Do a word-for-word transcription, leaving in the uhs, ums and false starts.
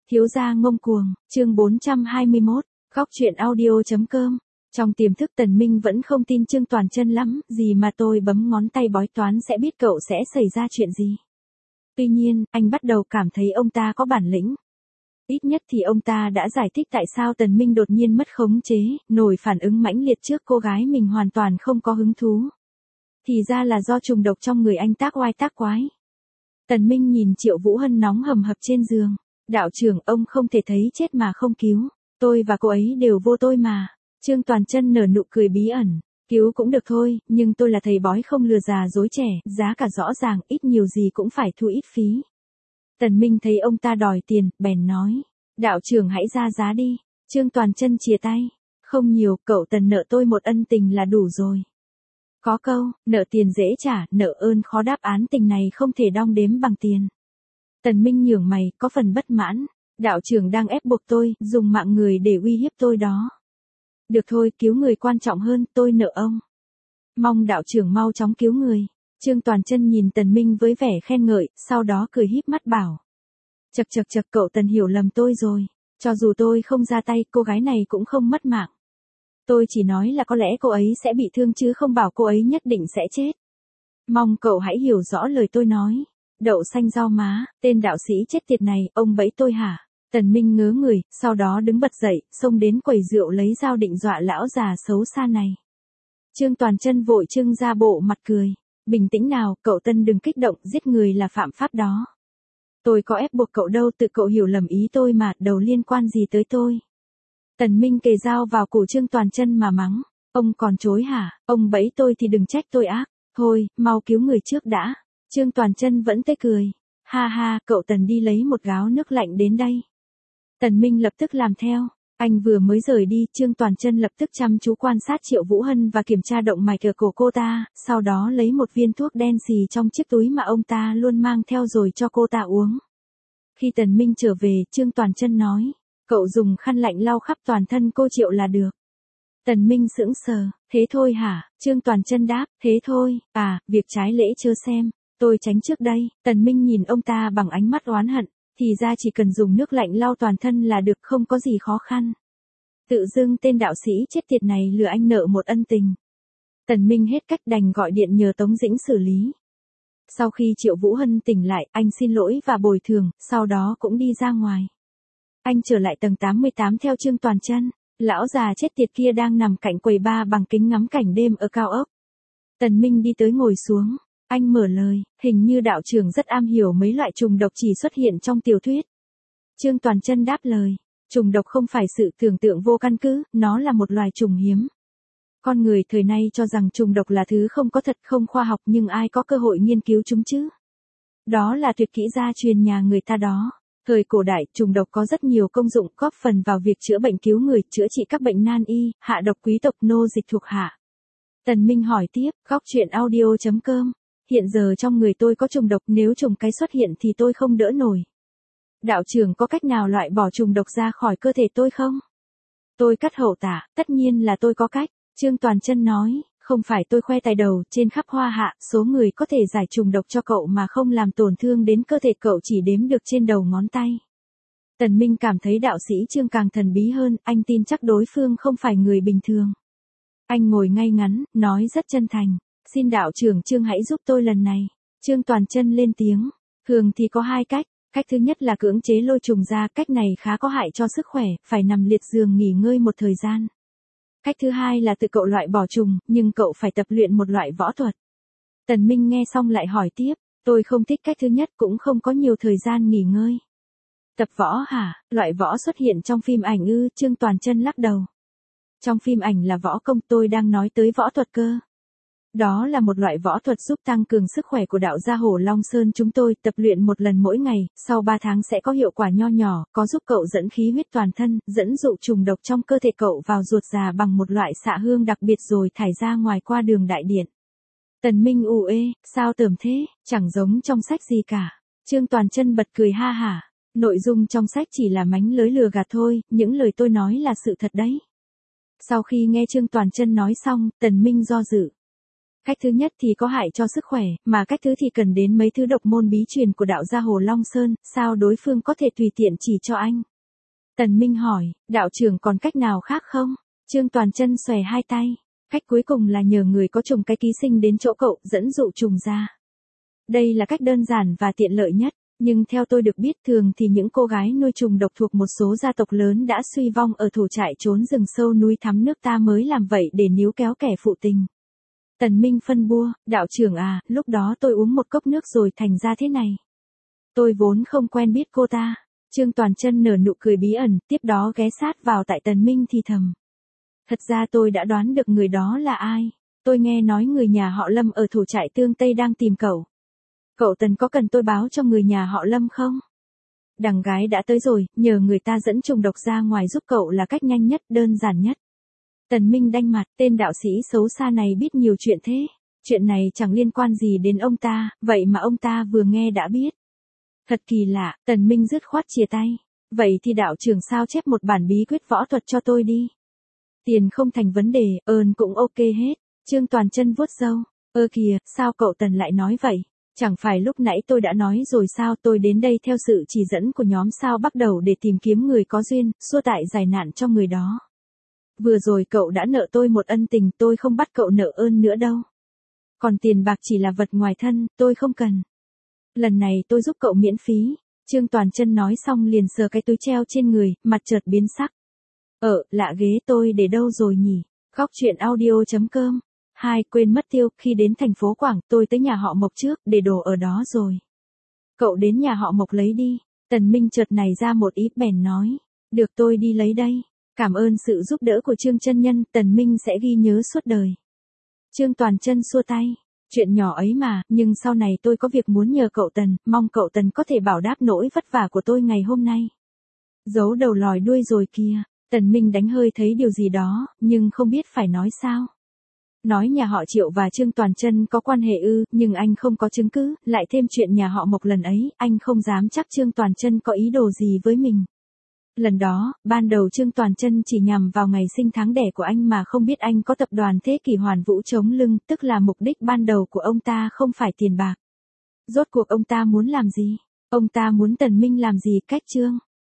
Thiếu gia ngông cuồng, chương bốn trăm hai mươi mốt, góc truyện audio chấm com. Trong tiềm thức Tần Minh vẫn không tin Trương Toàn Chân lắm, gì mà tôi bấm ngón tay bói toán sẽ biết cậu sẽ xảy ra chuyện gì. Tuy nhiên, anh bắt đầu cảm thấy ông ta có bản lĩnh. Ít nhất thì ông ta đã giải thích tại sao Tần Minh đột nhiên mất khống chế, nổi phản ứng mãnh liệt trước cô gái mình hoàn toàn không có hứng thú. Thì ra là do trùng độc trong người anh tác oai tác quái. Tần Minh nhìn Triệu Vũ Hân nóng hầm hập trên giường. Đạo trưởng, ông không thể thấy chết mà không cứu. Tôi và cô ấy đều vô tôi mà. Trương Toàn Chân nở nụ cười bí ẩn. Cứu cũng được thôi, nhưng tôi là thầy bói không lừa già dối trẻ, giá cả rõ ràng, ít nhiều gì cũng phải thu ít phí. Tần Minh thấy ông ta đòi tiền, bèn nói. Đạo trưởng hãy ra giá đi. Trương Toàn Chân chìa tay. Không nhiều, cậu Tần nợ tôi một ân tình là đủ rồi. Có câu, nợ tiền dễ trả, nợ ơn khó đáp, án tình này không thể đong đếm bằng tiền. Tần Minh nhướng mày, có phần bất mãn. Đạo trưởng đang ép buộc tôi, dùng mạng người để uy hiếp tôi đó. Được thôi, cứu người quan trọng hơn, tôi nợ ông. Mong đạo trưởng mau chóng cứu người. Trương Toàn Chân nhìn Tần Minh với vẻ khen ngợi, sau đó cười híp mắt bảo. Chậc chậc chậc, cậu Tần hiểu lầm tôi rồi. Cho dù tôi không ra tay, cô gái này cũng không mất mạng. Tôi chỉ nói là có lẽ cô ấy sẽ bị thương chứ không bảo cô ấy nhất định sẽ chết. Mong cậu hãy hiểu rõ lời tôi nói. Đậu xanh rau má, tên đạo sĩ chết tiệt này, ông bẫy tôi hả? Tần Minh ngớ người, sau đó đứng bật dậy, xông đến quầy rượu lấy dao định dọa lão già xấu xa này. Trương Toàn Chân vội trưng ra bộ mặt cười. Bình tĩnh nào, cậu Tân đừng kích động, giết người là phạm pháp đó. Tôi có ép buộc cậu đâu, tự cậu hiểu lầm ý tôi mà, đâu liên quan gì tới tôi. Tần Minh kề dao vào cổ Trương Toàn Chân mà mắng. Ông còn chối hả? Ông bẫy tôi thì đừng trách tôi ác. Thôi, mau cứu người trước đã. Trương Toàn Chân vẫn tê cười. Ha ha, cậu Tần đi lấy một gáo nước lạnh đến đây. Tần Minh lập tức làm theo. Anh vừa mới rời đi, Trương Toàn Chân lập tức chăm chú quan sát Triệu Vũ Hân và kiểm tra động mạch ở cổ cô ta, sau đó lấy một viên thuốc đen xì trong chiếc túi mà ông ta luôn mang theo rồi cho cô ta uống. Khi Tần Minh trở về, Trương Toàn Chân nói, cậu dùng khăn lạnh lau khắp toàn thân cô Triệu là được. Tần Minh sững sờ, thế thôi hả? Trương Toàn Chân đáp, thế thôi, à, việc trái lễ chớ xem, tôi tránh trước đây. Tần Minh nhìn ông ta bằng ánh mắt oán hận. Thì ra chỉ cần dùng nước lạnh lau toàn thân là được, không có gì khó khăn. Tự dưng tên đạo sĩ chết tiệt này lừa anh nợ một ân tình. Tần Minh hết cách đành gọi điện nhờ Tống Dĩnh xử lý. Sau khi Triệu Vũ Hân tỉnh lại, anh xin lỗi và bồi thường, sau đó cũng đi ra ngoài. Anh trở lại tầng tám mươi tám theo Trương Toàn Chân. Lão già chết tiệt kia đang nằm cạnh quầy bar bằng kính ngắm cảnh đêm ở cao ốc. Tần Minh đi tới ngồi xuống. Anh mở lời, hình như đạo trưởng rất am hiểu mấy loại trùng độc chỉ xuất hiện trong tiểu thuyết. Trương Toàn Chân đáp lời, trùng độc không phải sự tưởng tượng vô căn cứ, nó là một loài trùng hiếm. Con người thời nay cho rằng trùng độc là thứ không có thật, không khoa học, nhưng ai có cơ hội nghiên cứu chúng chứ? Đó là tuyệt kỹ gia truyền nhà người ta đó. Thời cổ đại, trùng độc có rất nhiều công dụng, góp phần vào việc chữa bệnh cứu người, chữa trị các bệnh nan y, hạ độc quý tộc nô dịch thuộc hạ. Tần Minh hỏi tiếp, góc truyện audio chấm com. Hiện giờ trong người tôi có trùng độc, nếu trùng cái xuất hiện thì tôi không đỡ nổi. Đạo trưởng có cách nào loại bỏ trùng độc ra khỏi cơ thể tôi không? Tôi cắt hậu tả, tất nhiên là tôi có cách. Trương Toàn Chân nói, không phải tôi khoe tài đầu, trên khắp hoa hạ, số người có thể giải trùng độc cho cậu mà không làm tổn thương đến cơ thể cậu chỉ đếm được trên đầu ngón tay. Tần Minh cảm thấy đạo sĩ Trương càng thần bí hơn, anh tin chắc đối phương không phải người bình thường. Anh ngồi ngay ngắn, nói rất chân thành. Xin đạo trưởng Trương hãy giúp tôi lần này. Trương Toàn Chân lên tiếng. Thường thì có hai cách. Cách thứ nhất là cưỡng chế lôi trùng ra. Cách này khá có hại cho sức khỏe. Phải nằm liệt giường nghỉ ngơi một thời gian. Cách thứ hai là tự cậu loại bỏ trùng. Nhưng cậu phải tập luyện một loại võ thuật. Tần Minh nghe xong lại hỏi tiếp. Tôi không thích cách thứ nhất, cũng không có nhiều thời gian nghỉ ngơi. Tập võ hả? Loại võ xuất hiện trong phim ảnh ư? Trương Toàn Chân lắc đầu. Trong phim ảnh là võ công, tôi đang nói tới võ thuật cơ. Đó là một loại võ thuật giúp tăng cường sức khỏe của đạo gia Hổ Long Sơn chúng tôi, tập luyện một lần mỗi ngày, sau ba tháng sẽ có hiệu quả nho nhỏ, có giúp cậu dẫn khí huyết toàn thân, dẫn dụ trùng độc trong cơ thể cậu vào ruột già bằng một loại xạ hương đặc biệt rồi thải ra ngoài qua đường đại điện. Tần Minh ù ê, sao tởm thế, chẳng giống trong sách gì cả. Trương Toàn Chân bật cười ha hả, nội dung trong sách chỉ là mánh lới lừa gạt thôi, những lời tôi nói là sự thật đấy. Sau khi nghe Trương Toàn Chân nói xong, Tần Minh do dự. Cách thứ nhất thì có hại cho sức khỏe, mà cách thứ thì cần đến mấy thứ độc môn bí truyền của đạo gia Hồ Long Sơn, sao đối phương có thể tùy tiện chỉ cho anh? Tần Minh hỏi, đạo trưởng còn cách nào khác không? Trương Toàn Chân xòe hai tay. Cách cuối cùng là nhờ người có trùng cái ký sinh đến chỗ cậu, dẫn dụ trùng ra. Đây là cách đơn giản và tiện lợi nhất, nhưng theo tôi được biết thường thì những cô gái nuôi trùng độc thuộc một số gia tộc lớn đã suy vong ở thổ trại trốn rừng sâu núi thắm nước ta mới làm vậy để níu kéo kẻ phụ tình. Tần Minh phân bua, đạo trưởng à, lúc đó tôi uống một cốc nước rồi thành ra thế này. Tôi vốn không quen biết cô ta. Trương Toàn Chân nở nụ cười bí ẩn, tiếp đó ghé sát vào tại Tần Minh thì thầm. Thật ra tôi đã đoán được người đó là ai. Tôi nghe nói người nhà họ Lâm ở thổ trại Tương Tây đang tìm cậu. Cậu Tần có cần tôi báo cho người nhà họ Lâm không? Đằng gái đã tới rồi, nhờ người ta dẫn trùng độc ra ngoài giúp cậu là cách nhanh nhất, đơn giản nhất. Tần Minh đanh mặt, tên đạo sĩ xấu xa này biết nhiều chuyện thế. Chuyện này chẳng liên quan gì đến ông ta, vậy mà ông ta vừa nghe đã biết. Thật kỳ lạ, Tần Minh dứt khoát chia tay. Vậy thì đạo trưởng sao chép một bản bí quyết võ thuật cho tôi đi. Tiền không thành vấn đề, ơn cũng ok hết. Trương Toàn Chân vuốt râu. Ơ kìa, sao cậu Tần lại nói vậy? Chẳng phải lúc nãy tôi đã nói rồi sao, tôi đến đây theo sự chỉ dẫn của nhóm sao bắt đầu để tìm kiếm người có duyên, xua tại giải nạn cho người đó. Vừa rồi cậu đã nợ tôi một ân tình, tôi không bắt cậu nợ ơn nữa đâu. Còn tiền bạc chỉ là vật ngoài thân, tôi không cần. Lần này tôi giúp cậu miễn phí. Trương Toàn Chân nói xong liền sờ cái túi treo trên người, mặt chợt biến sắc. Ờ, lạ ghế tôi để đâu rồi nhỉ? Góc truyện audio chấm com. Hai, quên mất tiêu, khi đến thành phố Quảng, tôi tới nhà họ Mộc trước, để đồ ở đó rồi. Cậu đến nhà họ Mộc lấy đi. Tần Minh chợt này ra một ý bèn nói. Được, tôi đi lấy đây. Cảm ơn sự giúp đỡ của Trương chân nhân, Tần Minh sẽ ghi nhớ suốt đời. Trương Toàn Chân xua tay. Chuyện nhỏ ấy mà, nhưng sau này tôi có việc muốn nhờ cậu Tần, mong cậu Tần có thể bảo đáp nỗi vất vả của tôi ngày hôm nay. Giấu đầu lòi đuôi rồi kìa. Tần Minh đánh hơi thấy điều gì đó, nhưng không biết phải nói sao. Nói nhà họ Triệu và Trương Toàn Chân có quan hệ ư, nhưng anh không có chứng cứ, lại thêm chuyện nhà họ Mộc lần ấy, anh không dám chắc Trương Toàn Chân có ý đồ gì với mình. Lần đó, ban đầu Trương Toàn Chân chỉ nhằm vào ngày sinh tháng đẻ của anh mà không biết anh có tập đoàn Thế Kỷ Hoàn Vũ chống lưng, tức là mục đích ban đầu của ông ta không phải tiền bạc. Rốt cuộc ông ta muốn làm gì? Ông ta muốn Tần Minh làm gì cách Trương